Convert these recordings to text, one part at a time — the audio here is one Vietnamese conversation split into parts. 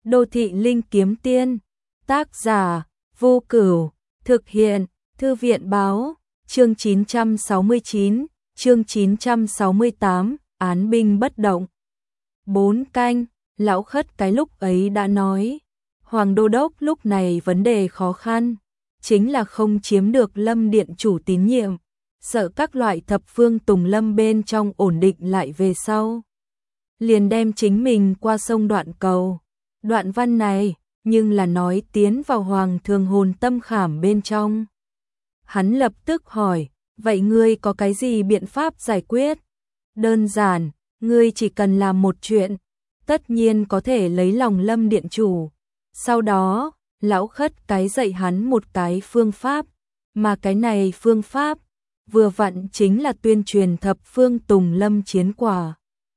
Đô thị linh kiếm tiên, tác giả, Vô Cửu, thực hiện, Thư viện báo, chương 969, chương 968, án binh bất động. 4 canh, lão khất cái lúc ấy đã nói, Hoàng Đô Đốc lúc này vấn đề khó khăn, chính là không chiếm được Lâm Điện chủ tín nhiệm, sợ các loại thập phương tùng lâm bên trong ổn định lại về sau. Liền đem chính mình qua sông Đoạn Cầu. Đoạn văn này, nhưng là nói tiến vào Hoàng Thường hồn tâm khảm bên trong. Hắn lập tức hỏi, vậy ngươi có cái gì biện pháp giải quyết? Đơn giản, ngươi chỉ cần làm một chuyện, tất nhiên có thể lấy lòng Lâm Điện chủ. Sau đó, lão khất cái dạy hắn một cái phương pháp, mà cái này phương pháp, vừa vặn chính là tuyên truyền thập phương tùng lâm chiến quả.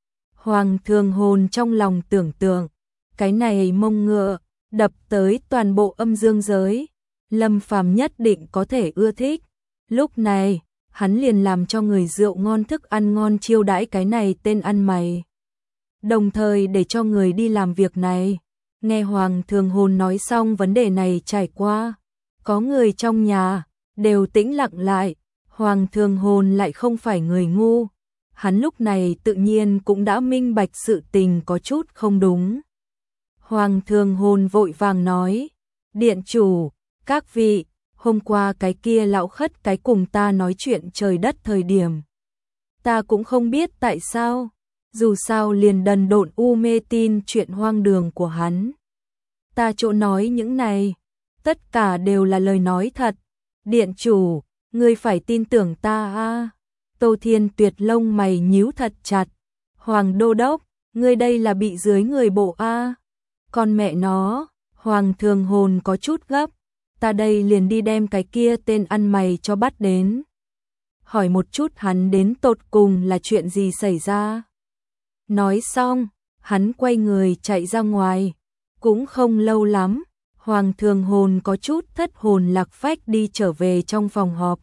Hoàng Thường hồn trong lòng tưởng tượng, cái này mông ngựa, đập tới toàn bộ âm dương giới, Lâm Phàm nhất định có thể ưa thích. Lúc này, hắn liền làm cho người rượu ngon thức ăn ngon chiêu đãi cái này tên ăn mày. Đồng thời để cho người đi làm việc này. Nghe Hoàng Thường hồn nói xong vấn đề này trải qua, có người trong nhà, đều tĩnh lặng lại. Hoàng Thường hồn lại không phải người ngu. Hắn lúc này tự nhiên cũng đã minh bạch sự tình có chút không đúng. Hoàng Thường hồn vội vàng nói, Điện chủ, các vị, hôm qua cái kia lão khất cái cùng ta nói chuyện trời đất thời điểm. Ta cũng không biết tại sao, dù sao liền đần độn mê tin chuyện hoang đường của hắn. Ta chỗ nói những này, tất cả đều là lời nói thật. Điện chủ, ngươi phải tin tưởng ta a. Tô Thiên Tuyệt lông mày nhíu thật chặt. Hoàng Đô Đốc, ngươi đây là bị dưới người bộ a. Con mẹ nó, Hoàng Thường hồn có chút gấp. Ta đây liền đi đem cái kia tên ăn mày cho bắt đến. Hỏi một chút hắn đến tột cùng là chuyện gì xảy ra. Nói xong, hắn quay người chạy ra ngoài. Cũng không lâu lắm, Hoàng Thường hồn có chút thất hồn lạc phách đi trở về trong phòng họp.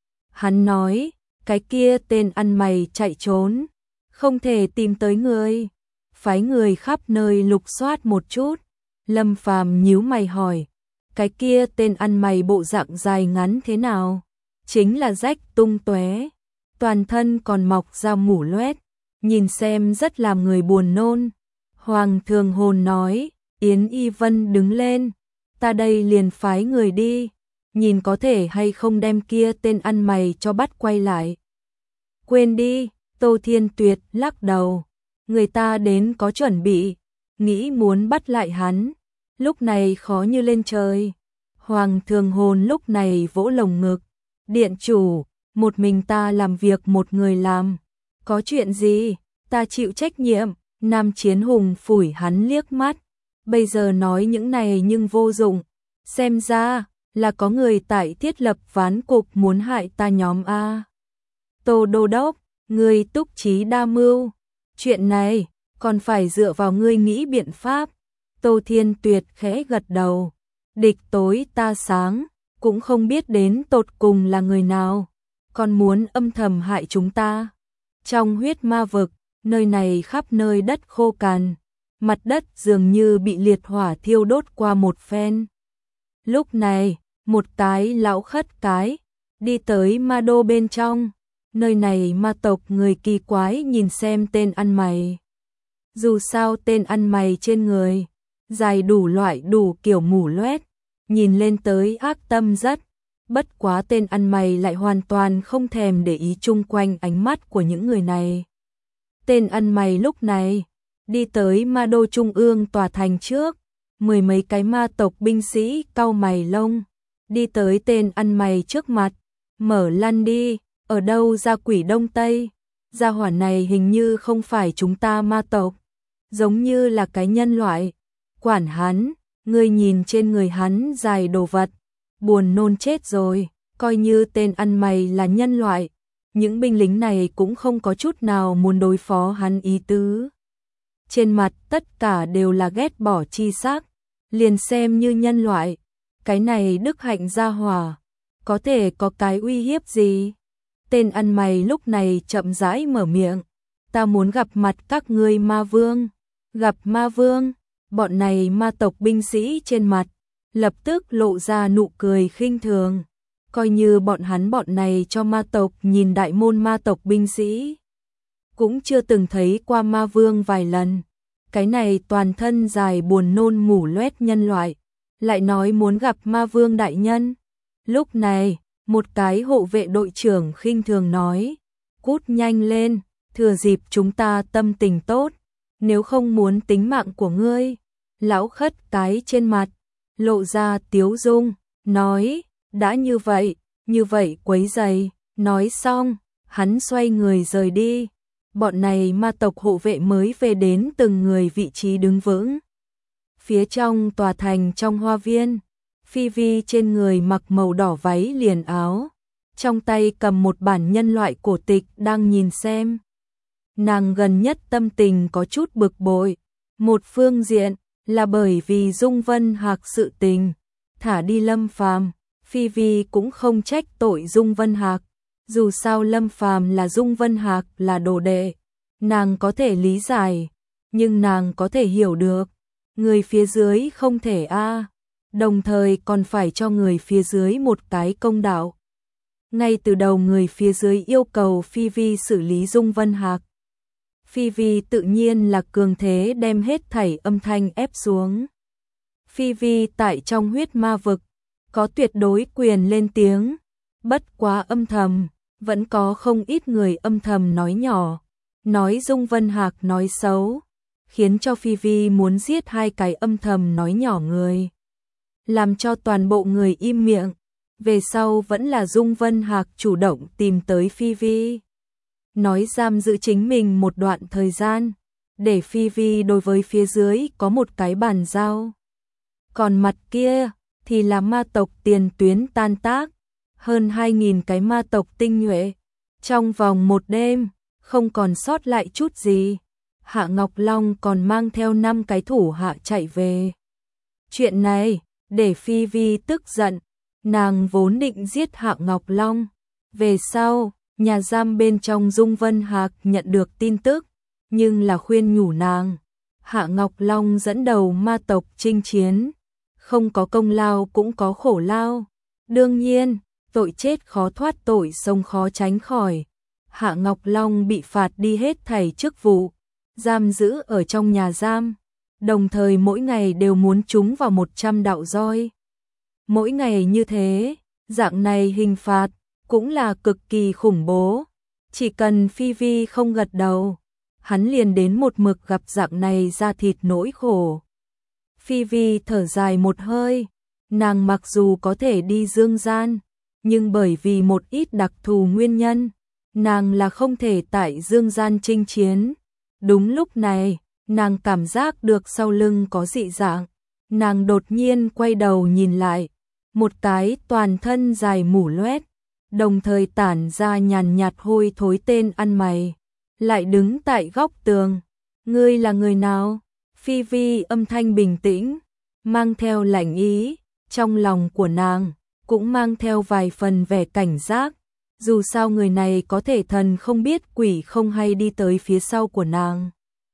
Hắn nói, cái kia tên ăn mày chạy trốn, không thể tìm tới người. Phái người khắp nơi lục soát một chút. Lâm Phàm nhíu mày hỏi, cái kia tên ăn mày bộ dạng dài ngắn thế nào? Chính là rách tung tóe, toàn thân còn mọc ra mủ loét, nhìn xem rất làm người buồn nôn. Hoàng Thường hồn nói, Yến Y Vân đứng lên, ta đây liền phái người đi, nhìn có thể hay không đem kia tên ăn mày cho bắt quay lại. Quên đi, Tô Thiên Tuyệt lắc đầu, người ta đến có chuẩn bị, nghĩ muốn bắt lại hắn, lúc này khó như lên trời. Hoàng Thường hồn lúc này vỗ lồng ngực, Điện chủ, một mình ta làm việc một người làm, có chuyện gì, ta chịu trách nhiệm. Nam Chiến Hùng phủi hắn liếc mắt, bây giờ nói những này nhưng vô dụng, xem ra là có người tại thiết lập ván cục muốn hại ta nhóm a. Tô Đô Đốc, ngươi túc trí đa mưu, chuyện này còn phải dựa vào ngươi nghĩ biện pháp. Tô Thiên Tuyệt khẽ gật đầu, địch tối ta sáng, cũng không biết đến tột cùng là người nào, còn muốn âm thầm hại chúng ta. Trong huyết ma vực, nơi này khắp nơi đất khô cằn, mặt đất dường như bị liệt hỏa thiêu đốt qua một phen. Lúc này, một cái lão khất cái đi tới ma đô bên trong, nơi này ma tộc người kỳ quái nhìn xem tên ăn mày. Dù sao tên ăn mày trên người, dài đủ loại đủ kiểu mủ loét, nhìn lên tới ác tâm rất, bất quá tên ăn mày lại hoàn toàn không thèm để ý chung quanh ánh mắt của những người này. Tên ăn mày lúc này, đi tới ma đô trung ương tòa thành trước, mười mấy cái ma tộc binh sĩ cau mày lông, đi tới tên ăn mày trước mặt, mở lăn đi, ở đâu ra quỷ Đông Tây, gia hỏa này hình như không phải chúng ta ma tộc, giống như là cái nhân loại, quản hắn, ngươi nhìn trên người hắn dài đồ vật, buồn nôn chết rồi, coi như tên ăn mày là nhân loại. Những binh lính này cũng không có chút nào muốn đối phó hắn ý tứ. Trên mặt tất cả đều là ghét bỏ chi sắc, liền xem như nhân loại. Cái này đức hạnh gia hỏa, có thể có cái uy hiếp gì? Tên ăn mày lúc này chậm rãi mở miệng, ta muốn gặp mặt các ngươi ma vương. Gặp ma vương, bọn này ma tộc binh sĩ trên mặt lập tức lộ ra nụ cười khinh thường, coi như bọn này cho ma tộc nhìn đại môn ma tộc binh sĩ, cũng chưa từng thấy qua ma vương vài lần. Cái này toàn thân dài buồn nôn mủ loét nhân loại, lại nói muốn gặp ma vương đại nhân. Lúc này, một cái hộ vệ đội trưởng khinh thường nói, cút nhanh lên, thừa dịp chúng ta tâm tình tốt, nếu không muốn tính mạng của ngươi. Lão Khất cái trên mặt lộ ra tiếu dung, nói, đã như vậy quấy rầy. Nói xong, hắn xoay người rời đi. Bọn này ma tộc hộ vệ mới về đến từng người vị trí đứng vững. Phía trong tòa thành trong hoa viên, Phi Vi trên người mặc màu đỏ váy liền áo, trong tay cầm một bản nhân loại cổ tịch đang nhìn xem. Nàng gần nhất tâm tình có chút bực bội, một phương diện là bởi vì Dung Vân Hạc sự tình, thả đi Lâm Phàm, Phi Vi cũng không trách tội Dung Vân Hạc, dù sao Lâm Phàm là Dung Vân Hạc là đồ đệ, nàng có thể lý giải, nhưng nàng có thể hiểu được, người phía dưới không thể đồng thời còn phải cho người phía dưới một cái công đạo. Ngay từ đầu người phía dưới yêu cầu Phi Vi xử lý Dung Vân Hạc. Phi Vi tự nhiên là cường thế đem hết thảy âm thanh ép xuống. Phi Vi tại trong huyết ma vực, có tuyệt đối quyền lên tiếng, bất quá âm thầm, vẫn có không ít người âm thầm nói nhỏ, nói Dung Vân Hạc nói xấu, khiến cho Phi Vi muốn giết hai cái âm thầm nói nhỏ người. Làm cho toàn bộ người im miệng, về sau vẫn là Dung Vân Hạc chủ động tìm tới Phi Vi. Nói giam giữ chính mình một đoạn thời gian, để Phi Vi đối với phía dưới có một cái bàn giao. Còn mặt kia, thì là ma tộc tiền tuyến tan tác, hơn 2.000 cái ma tộc tinh nhuệ. Trong vòng một đêm, không còn sót lại chút gì. Hạ Ngọc Long còn mang theo 5 cái thủ hạ chạy về. Chuyện này, để Phi Vi tức giận, nàng vốn định giết Hạ Ngọc Long. Về sau, nhà giam bên trong Dung Vân Hạc nhận được tin tức, nhưng là khuyên nhủ nàng. Hạ Ngọc Long dẫn đầu ma tộc chinh chiến, không có công lao cũng có khổ lao. Đương nhiên, tội chết khó thoát tội sống khó tránh khỏi. Hạ Ngọc Long bị phạt đi hết thảy chức vụ, giam giữ ở trong nhà giam, đồng thời mỗi ngày đều muốn trúng vào 100 đạo roi. Mỗi ngày như thế, dạng này hình phạt cũng là cực kỳ khủng bố. Chỉ cần Phi Vi không gật đầu, hắn liền đến một mực gặp dạng này ra thịt nỗi khổ. Phi Vi thở dài một hơi, nàng mặc dù có thể đi dương gian, nhưng bởi vì một ít đặc thù nguyên nhân, nàng là không thể tại dương gian chinh chiến. Đúng lúc này, nàng cảm giác được sau lưng có dị dạng, nàng đột nhiên quay đầu nhìn lại, một cái toàn thân dài mủ loét, đồng thời tản ra nhàn nhạt hôi thối tên ăn mày, lại đứng tại góc tường. Ngươi là người nào? Phi Vi âm thanh bình tĩnh, mang theo lạnh ý, trong lòng của nàng cũng mang theo vài phần vẻ cảnh giác, dù sao người này có thể thần không biết quỷ không hay đi tới phía sau của nàng.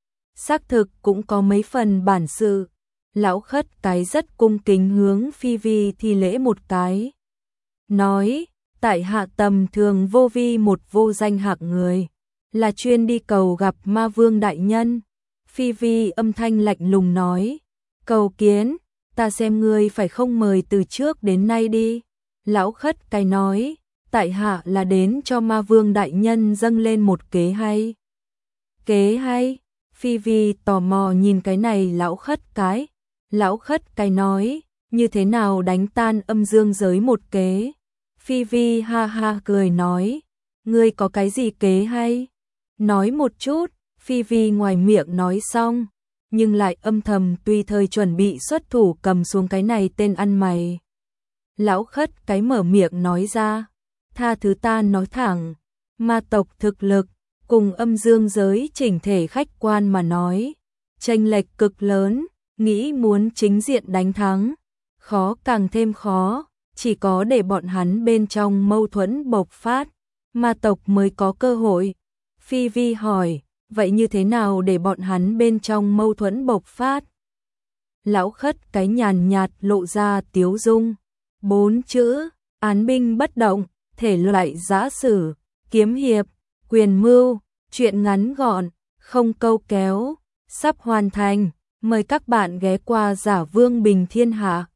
Xác thực cũng có mấy phần bản sự. Lão Khất cái rất cung kính hướng Phi Vi thi lễ một cái, nói, tại hạ tầm thường vô vi một vô danh hạng người, là chuyên đi cầu gặp ma vương đại nhân. Phi Vi âm thanh lạnh lùng nói, cầu kiến, ta xem ngươi phải không mời từ trước đến nay đi. Lão Khất cái nói, tại hạ là đến cho ma vương đại nhân dâng lên một kế hay. Kế hay? Phi Vi tò mò nhìn cái này lão Khất cái. Lão Khất cái nói, như thế nào đánh tan âm dương giới một kế. Phi Vi ha ha cười nói, ngươi có cái gì kế hay? Nói một chút. Phi Vi ngoài miệng nói xong, nhưng lại âm thầm tùy thời chuẩn bị xuất thủ cầm xuống cái này tên ăn mày. Lão Khất cái mở miệng nói ra, tha thứ ta nói thẳng, ma tộc thực lực cùng âm dương giới chỉnh thể khách quan mà nói, chênh lệch cực lớn, nghĩ muốn chính diện đánh thắng, khó càng thêm khó, chỉ có để bọn hắn bên trong mâu thuẫn bộc phát, ma tộc mới có cơ hội. Phi Vi hỏi, vậy như thế nào để bọn hắn bên trong mâu thuẫn bộc phát? Lão Khất cái nhàn nhạt lộ ra tiếu dung. 4 chữ, án binh bất động, thể loại giã sử, kiếm hiệp, quyền mưu, truyện ngắn gọn, không câu kéo, sắp hoàn thành. Mời các bạn ghé qua Giả Vương Bình Thiên Hạ.